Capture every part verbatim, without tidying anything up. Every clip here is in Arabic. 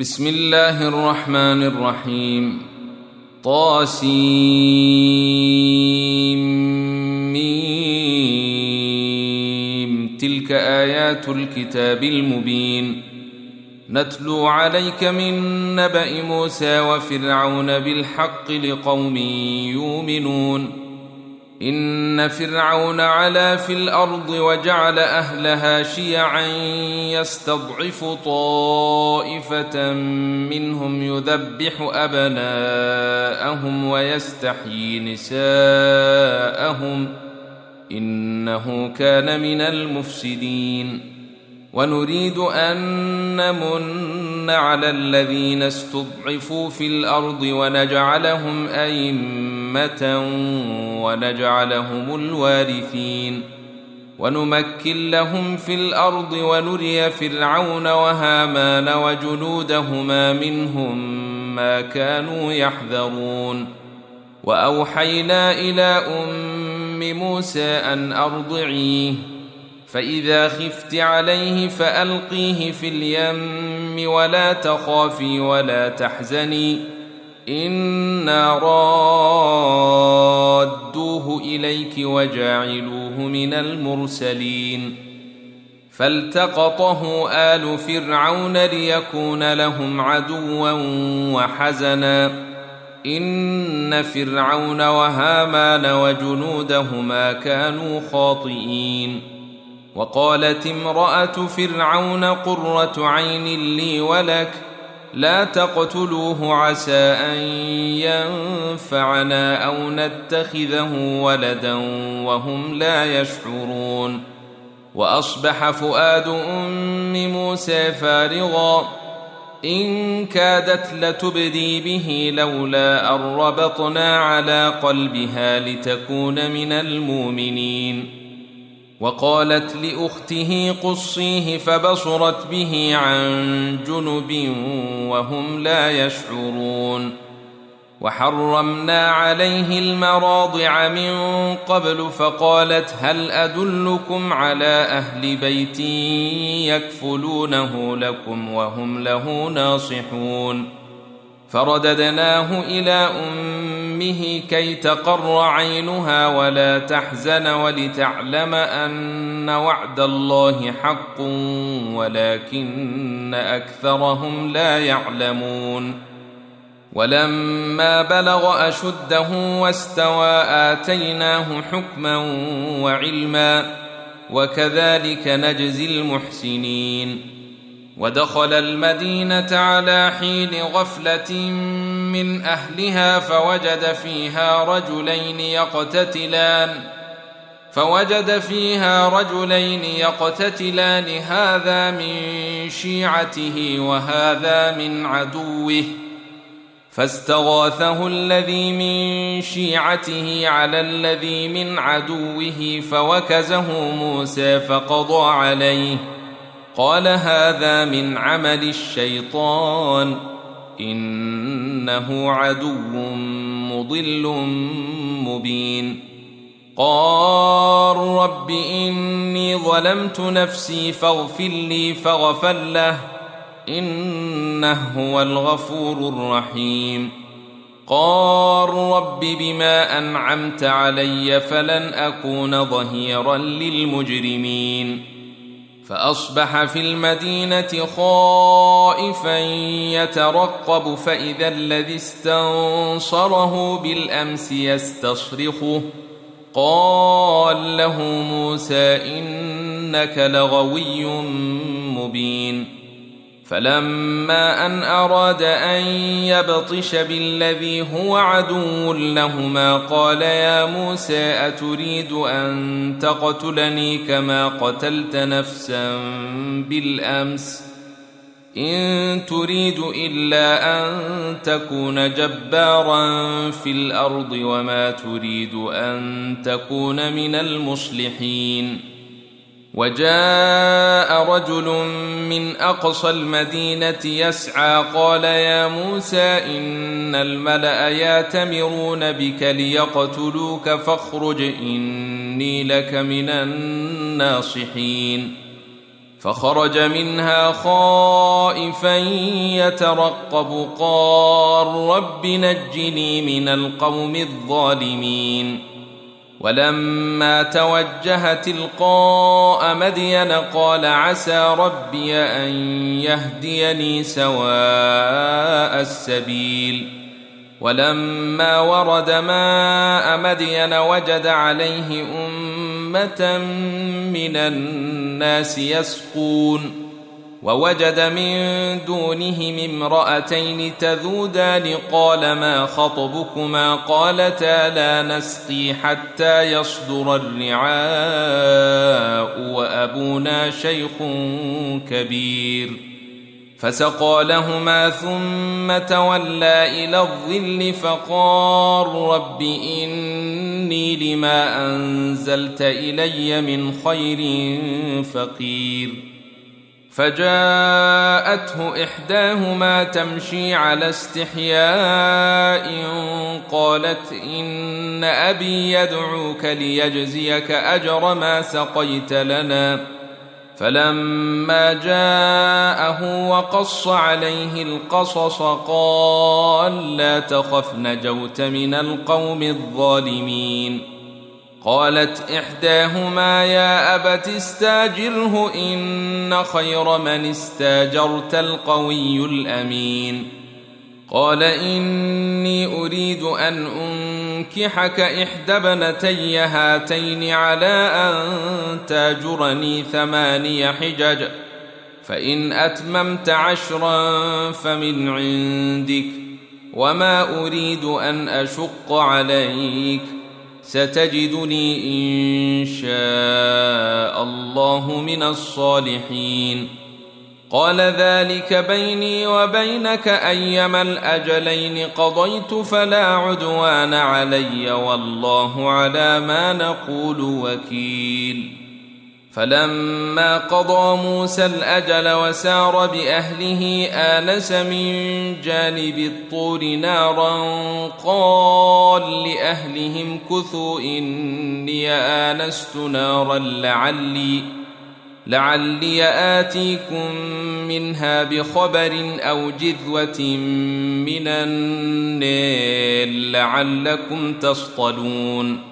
بسم الله الرحمن الرحيم. طاسيم ميم. تلك آيات الكتاب المبين. نتلو عليك من نبأ موسى وفرعون بالحق لقوم يؤمنون. إن فرعون علا في الأرض وجعل أهلها شيعا يستضعف طائفة منهم يذبح أبناءهم ويستحيي نساءهم إنه كان من المفسدين. ونريد أن نمن على الذين استضعفوا في الأرض ونجعلهم أئمة ونجعلهم الوارثين ونمكن لهم في الأرض ونري فرعون وهامان وجنودهما منهم ما كانوا يحذرون. وأوحينا إلى أم موسى أن أرضعيه فإذا خفت عليه فألقيه في اليم ولا تخافي ولا تحزني إنا رادوه إليك وجاعلوه من المرسلين. فالتقطه آل فرعون ليكون لهم عدوا وحزنا إن فرعون وهامان وجنودهما كانوا خاطئين. وقالت امرأة فرعون قرة عين لي ولك لا تقتلوه عسى أن ينفعنا أو نتخذه ولدا وهم لا يشعرون. وأصبح فؤاد أم موسى فارغا إن كادت لتبدي به لولا أن ربطنا على قلبها لتكون من المؤمنين. وقالت لأخته قصيه فبصرت به عن جنب وهم لا يشعرون. وحرمنا عليه المراضع من قبل فقالت هل أدلكم على أهل بيت يكفلونه لكم وهم له ناصحون. فرددناه إلى أمه كي تقر عينها ولا تحزن ولتعلم أن وعد الله حق ولكن أكثرهم لا يعلمون. ولما بلغ أشده واستوى آتيناه حكما وعلما وكذلك نجزي المحسنين. ودخل المدينة على حين غفلة من أهلها فوجد فيها رجلين يقتتلان فوجد فيها رجلين يقتتلان هذا من شيعته وهذا من عدوه فاستغاثه الذي من شيعته على الذي من عدوه فوكزه موسى فقضى عليه قال هذا من عمل الشيطان إنه عدو مضل مبين. قال رب إني ظلمت نفسي فاغفر لي فغفر له إنه هو الغفور الرحيم. قال رب بما أنعمت علي فلن أكون ظهيرا للمجرمين. فأصبح في المدينة خائفا يترقب فإذا الذي استنصره بالأمس يستصرخه قال له موسى إنك لغوي مبين. فلما أن أراد أن يبطش بالذي هو عدو لهما قال يا موسى أتريد أن تقتلني كما قتلت نفسا بالأمس إن تريد إلا أن تكون جبارا في الأرض وما تريد أن تكون من المصلحين. وجاء رجل من أقصى المدينة يسعى قال يا موسى إن الملأ يأتمرون بك ليقتلوك فاخرج إني لك من الناصحين. فخرج منها خائفا يترقب قال رب نجني من القوم الظالمين. ولما توجه تلقاء مدين قال عسى ربي أن يهديني سواء السبيل. ولما ورد ماء مدين وجد عليه أمة من الناس يسقون ووجد من دونهم امرأتين تذودان قال ما خطبكما قالتا لا نسقي حتى يصدر الرعاء وأبونا شيخ كبير. فسقى لهما ثم تولى إلى الظل فقال رب إني لما أنزلت إلي من خير فقير. فجاءته إحداهما تمشي على استحياء قالت إن أبي يدعوك ليجزيك أجر ما سقيت لنا. فلما جاءه وقص عليه القصص قال لا تخف نجوت من القوم الظالمين. قالت إحداهما يا أبت استاجره إن خير من استاجرت القوي الأمين. قال إني أريد أن أنكحك إحدى ابنتي هاتين على أن تاجرني ثماني حجج فإن أتممت عشرا فمن عندك وما أريد أن أشق عليك ستجدني إن شاء الله من الصالحين. قال ذلك بيني وبينك أيما الأجلين قضيت فلا عدوان علي والله على ما نقول وكيل. فلما قضى موسى الأجل وسار بأهله آنس من جانب الطور نارا قال لأهلهم كثوا إني آنست نارا لعلي لعلي آتيكم منها بخبر أو جذوة من النار لعلكم تصطلون.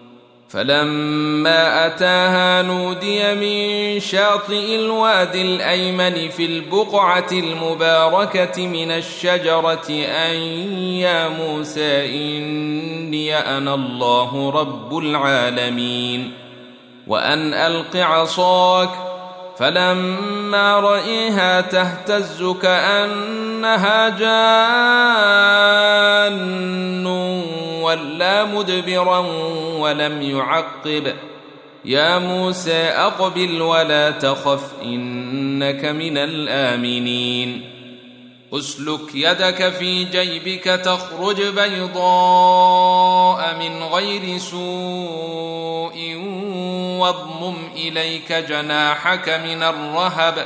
فلما أتاها نودي من شاطئ الوادي الأيمن في البقعة المباركة من الشجرة أن يا موسى إني أنا الله رب العالمين وأن ألق عصاك. فلما رأيها تهتز كأنها جان ولا مدبرا ولم يعقب. يا موسى أقبل ولا تخف إنك من الآمنين. أسلك يدك في جيبك تخرج بيضاء من غير سوء واضمم إليك جناحك من الرهب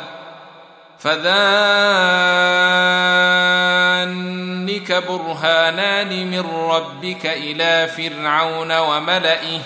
فذانك برهانان من ربك إلى فرعون وملئه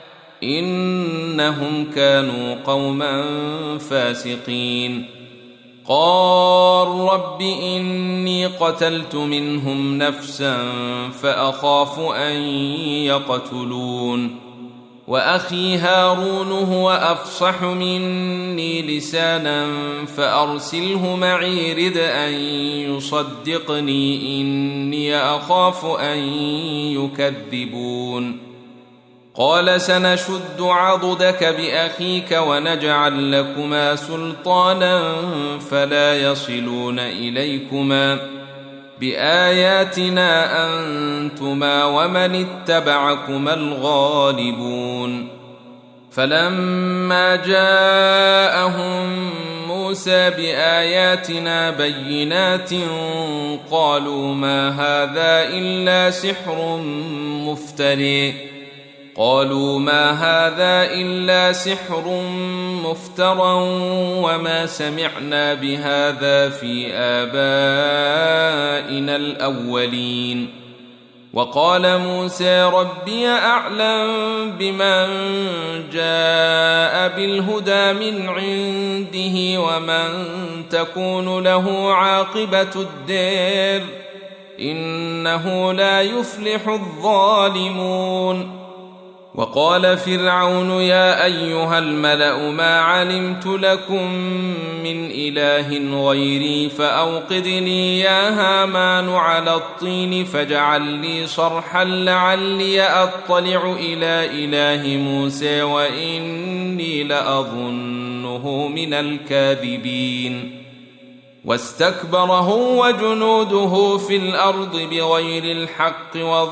إنهم كانوا قوما فاسقين. قال رب إني قتلت منهم نفسا فأخاف أن يقتلون وأخي هارون هو أفصح مني لسانا فأرسله معي رد أن يصدقني إني أخاف أن يكذبون. قال سنشد عضدك بأخيك ونجعل لكما سلطانا فلا يصلون إليكما بآياتنا أنتما ومن اتبعكما الغالبون. فلما جاءهم موسى بآياتنا بينات قالوا ما هذا إلا سحر مفتري قالوا ما هذا إلا سحر مفترى وما سمعنا بهذا في آبائنا الأولين وقال موسى ربي أعلم بمن جاء بالهدى من عنده ومن تكون له عاقبة الدار إنه لا يفلح الظالمون. وقال فرعون يا أيها الملأ ما علمت لكم من إله غيري فأوقد لي يا هامان على الطين فاجعل لي صرحا لعلي أطلع إلى إله موسى وإني لأظنه من الكاذبين. واستكبر هو وجنوده في الأرض بغير الحق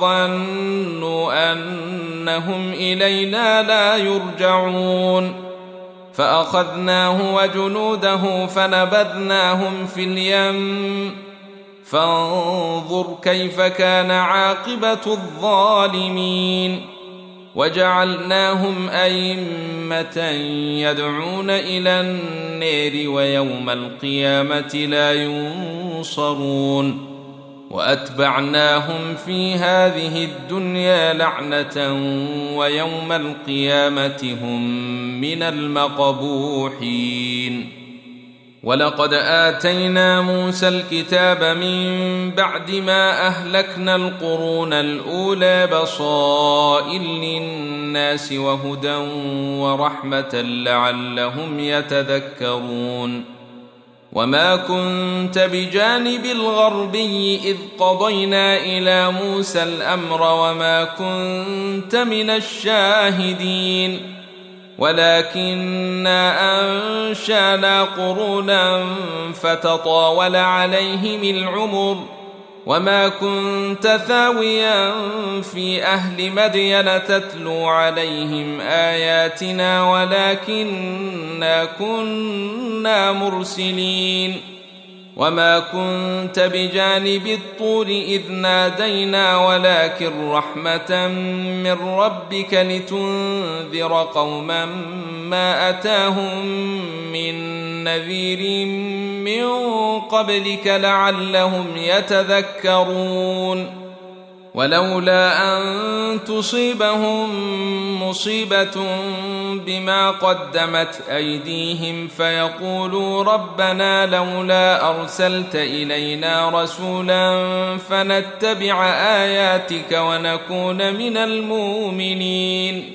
وظنوا أنهم إلينا لا يرجعون فأخذناه وجنوده فنبذناهم في اليم فانظر كيف كان عاقبة الظالمين. وجعلناهم أئمة يدعون إلى النار ويوم القيامة لا ينصرون. وأتبعناهم في هذه الدنيا لعنة ويوم القيامة هم من المقبوحين. ولقد آتينا موسى الكتاب من بعد ما أهلكنا القرون الأولى بصائر للناس وهدى ورحمة لعلهم يتذكرون. وما كنت بجانب الغربي إذ قضينا إلى موسى الأمر وما كنت من الشاهدين ولكننا أنشأنا قرونا فتطاول عليهم العمر وما كنت ثاويا في أهل مدين تتلو عليهم آياتنا ولكننا كنا مرسلين. وما كنت بجانب الطور إذ نادينا ولكن رحمة من ربك لتنذر قوما ما أتاهم من نذير من قبلك لعلهم يتذكرون. ولولا أن تصيبهم مصيبة بما قدمت أيديهم فيقولوا ربنا لولا أرسلت إلينا رسولا فنتبع آياتك ونكون من المؤمنين.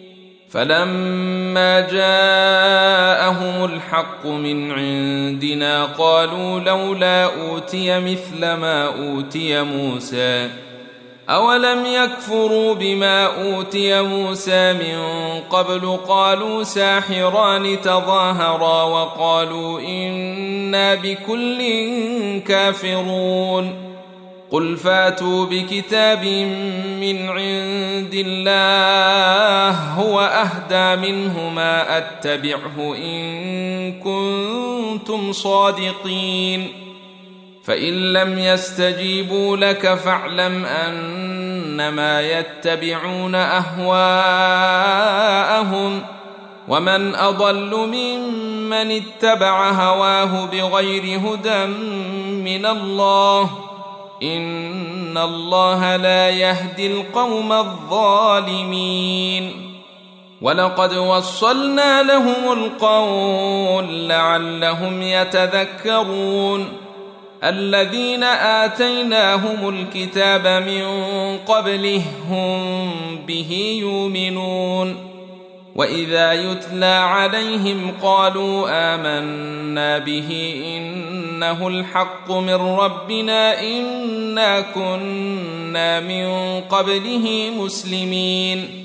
فلما جاءهم الحق من عندنا قالوا لولا أوتي مثل ما أوتي موسى أولم يكفروا بما أوتي موسى من قبل قالوا ساحران تظاهرا وقالوا إنا بكل كافرون. قل فاتوا بكتاب من عند الله هو أهدى منهما أتبعه إن كنتم صادقين. فإن لم يستجيبوا لك فاعلم أنما يتبعون أهواءهم ومن أضل ممن اتبع هواه بغير هدى من الله إن الله لا يهدي القوم الظالمين. ولقد وصلنا لهم القول لعلهم يتذكرون. الذين آتيناهم الكتاب من قبله هم به يؤمنون. وإذا يتلى عليهم قالوا آمنا به إنه الحق من ربنا إنا كنا من قبله مسلمين.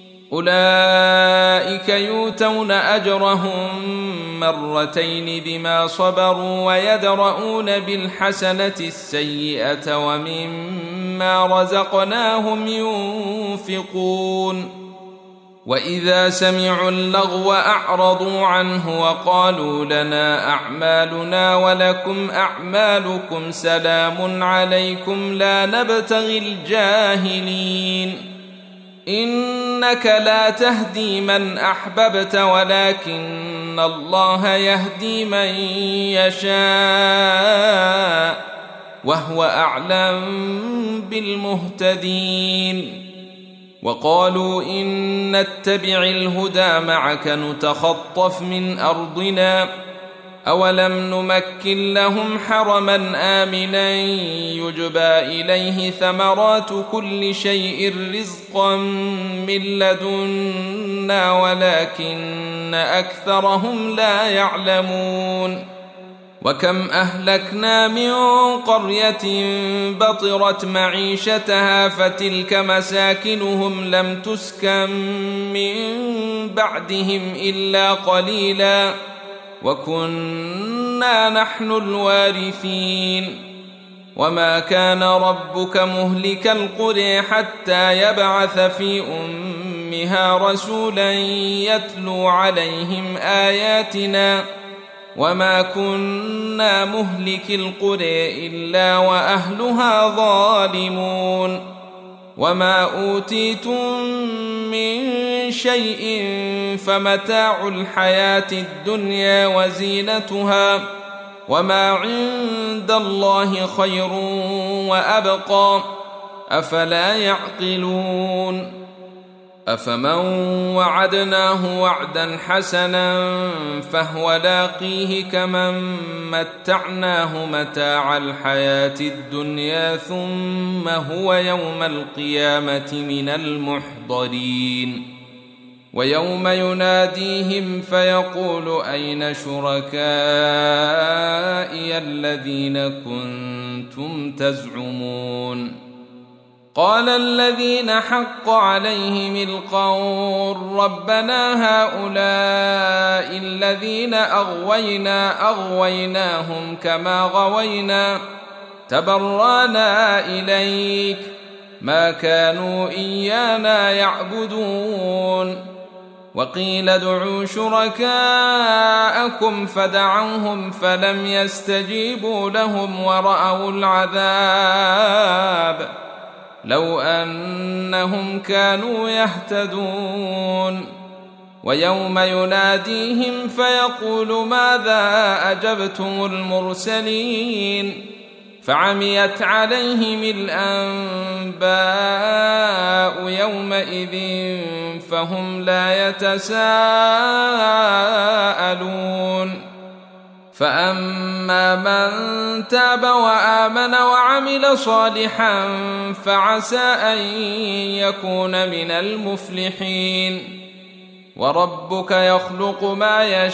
أولئك يؤتون أجرهم مرتين بما صبروا ويدرؤون بالحسنة السيئة ومما رزقناهم ينفقون. وإذا سمعوا اللغو أعرضوا عنه وقالوا لنا أعمالنا ولكم أعمالكم سلام عليكم لا نبتغي الجاهلين. إنك لا تهدي من أحببت ولكن الله يهدي من يشاء وهو أعلم بالمهتدين. وقالوا إن نتبع الهدى معك نتخطف من أرضنا أولم نمكن لهم حرما آمنا يجبى إليه ثمرات كل شيء رزقا من لدنا ولكن أكثرهم لا يعلمون. وكم أهلكنا من قرية بطرت معيشتها فتلك مساكنهم لم تسكن من بعدهم إلا قليلا وكنا نحن الوارثين. وما كان ربك مهلك القرى حتى يبعث في أمها رسولا يتلو عليهم آياتنا وما كنا مهلك القرى إلا وأهلها ظالمون. وما أوتيتم من شيء فمتاع الحياة الدنيا وزينتها وما عند الله خير وأبقى أفلا يعقلون. أفمن وعدناه وعدا حسنا فهو لاقيه كمن متعناه متاع الحياة الدنيا ثم هو يوم القيامة من المحضرين. ويوم يناديهم فيقول أين شركائي الذين كنتم تزعمون. قال الذين حق عليهم القول ربنا هؤلاء الذين أغوينا أغويناهم كما غوينا تبرانا إليك ما كانوا إيانا يعبدون. وقيل ادعوا شركاءكم فدعوهم فلم يستجيبوا لهم ورأوا العذاب لو أنهم كانوا يهتدون. ويوم يناديهم فيقول ماذا أجبتم المرسلين فعميت عليهم الأنباء يومئذ فهم لا يتساءلون. فأما من تاب وآمن وعمل صالحا فعسى أن يكون من المفلحين. وربك يخلق ما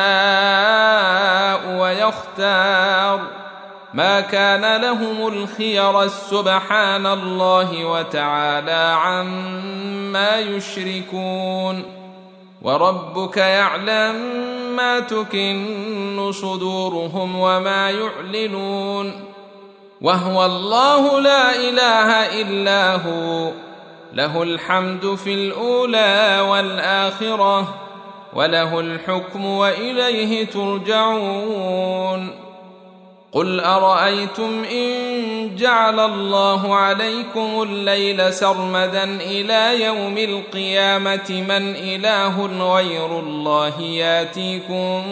يشاء ويختار ما كان لهم الخير سبحان الله وتعالى عما يشركون. وربك يعلم ما تكن صدورهم وما يعلنون وهو الله لا إله إلا هو له الحمد في الأولى والآخرة وله الحكم وإليه ترجعون. قل أرأيتم إن جعل الله عليكم الليل سرمدا إلى يوم القيامة من إله غير الله ياتيكم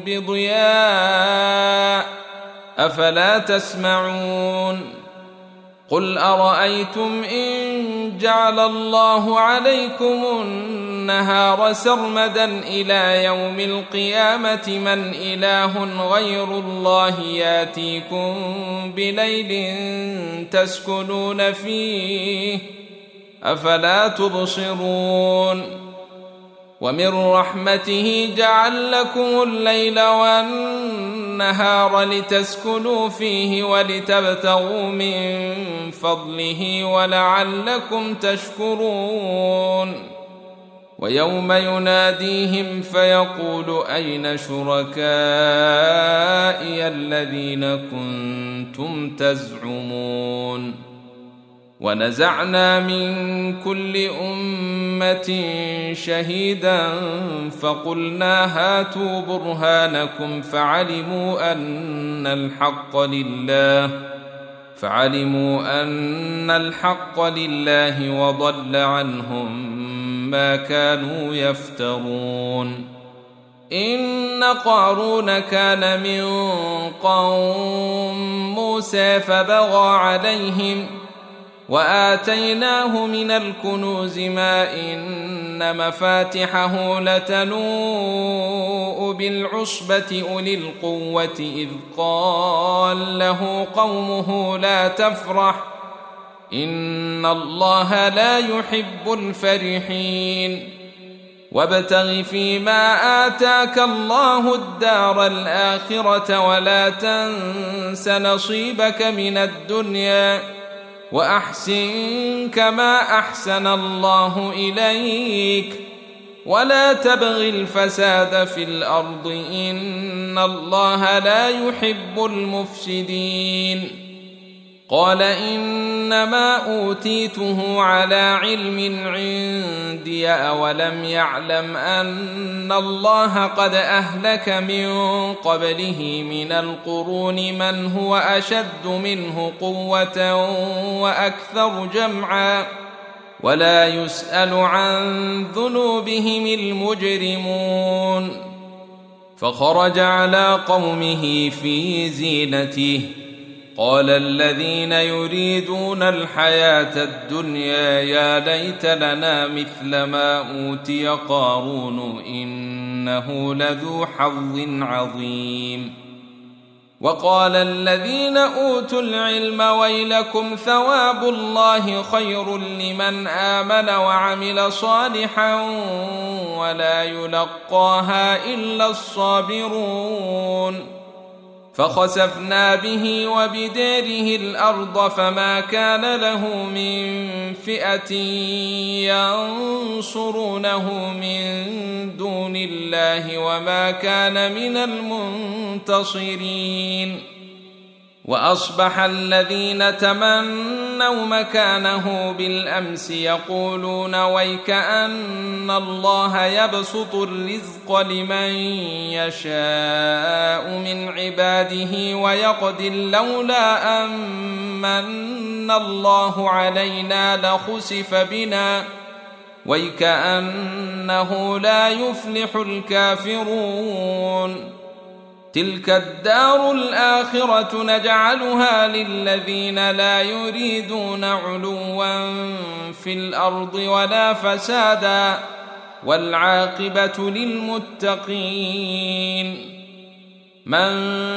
بضياء أفلا تسمعون. قل أرأيتم إن جعل الله عليكم النهار سرمدا إلى يوم القيامة من إله غير الله ياتيكم بليل تسكنون فيه أفلا تبصرون. ومن رحمته جعل لكم الليل والنهار لتسكنوا فيه ولتبتغوا من فضله ولعلكم تشكرون. ويوم يناديهم فيقول أين شركائي الذين كنتم تزعمون. ونزعنا من كل أمة شهيدا فقلنا هاتوا برهانكم فعلموا أن الحق لله فعلموا أن الحق لله وضل عنهم ما كانوا يفترون. إن قارون كان من قوم موسى فبغى عليهم وآتيناه من الكنوز ما إن مفاتحه لتنوء بالعصبة أولي القوة إذ قال له قومه لا تفرح إن الله لا يحب الفرحين وابتغ فيما آتاك الله الدار الآخرة ولا تنس نصيبك من الدنيا وأحسن كما أحسن الله إليك ولا تبغ الفساد في الأرض إن الله لا يحب المفسدين قال إنما أوتيته على علم عندي أولم يعلم أن الله قد أهلك من قبله من القرون من هو أشد منه قوة وأكثر جمعا ولا يسأل عن ذنوبهم المجرمون فخرج على قومه في زينته قال الذين يريدون الحياة الدنيا يا ليت لنا مثل ما أوتي قارون إنه لذو حظ عظيم وقال الذين أوتوا العلم ويلكم ثواب الله خير لمن آمن وعمل صالحا ولا يلقاها إلا الصابرون فخسفنا به وبداره الأرض فما كان له من فئة ينصرونه من دون الله وما كان من المنتصرين وأصبح الذين تمنوا مكانه بالأمس يقولون ويكأن الله يبسط الرزق لمن يشاء من عباده ويقدر لولا أمن الله علينا لخسف بنا ويكأنه لا يفلح الكافرون تلك الدار الآخرة نجعلها للذين لا يريدون علوا في الأرض ولا فسادا والعاقبة للمتقين من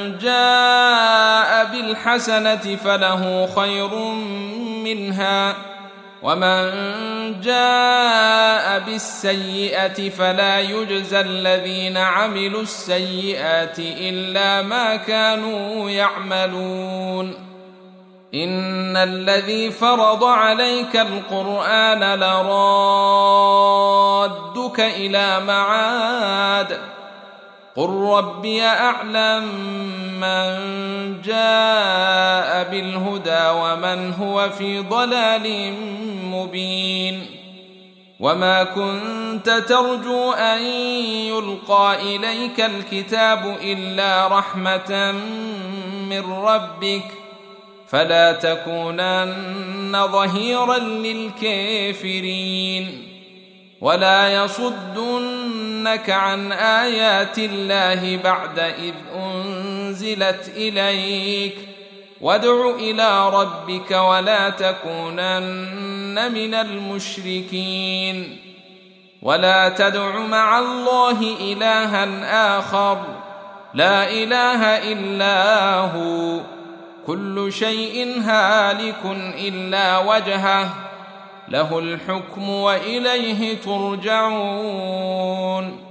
جاء بالحسنة فله خير منها ومن جاء بالسيئة فلا يجزى الذين عملوا السيئات إلا ما كانوا يعملون إن الذي فرض عليك القرآن لرادك إلى معاد قل ربي أعلم من جاء بالهدى ومن هو في ضلال مبين وما كنت ترجو أن يلقى إليك الكتاب إلا رحمة من ربك فلا تكونن ظهيرا للكافرين ولا يصدنك عن آيات الله بعد إذ أنزلت إليك وادع إلى ربك ولا تكونن من المشركين ولا تدع مع الله إلها آخر لا إله إلا هو كل شيء هالك إلا وجهه له الحكم وإليه ترجعون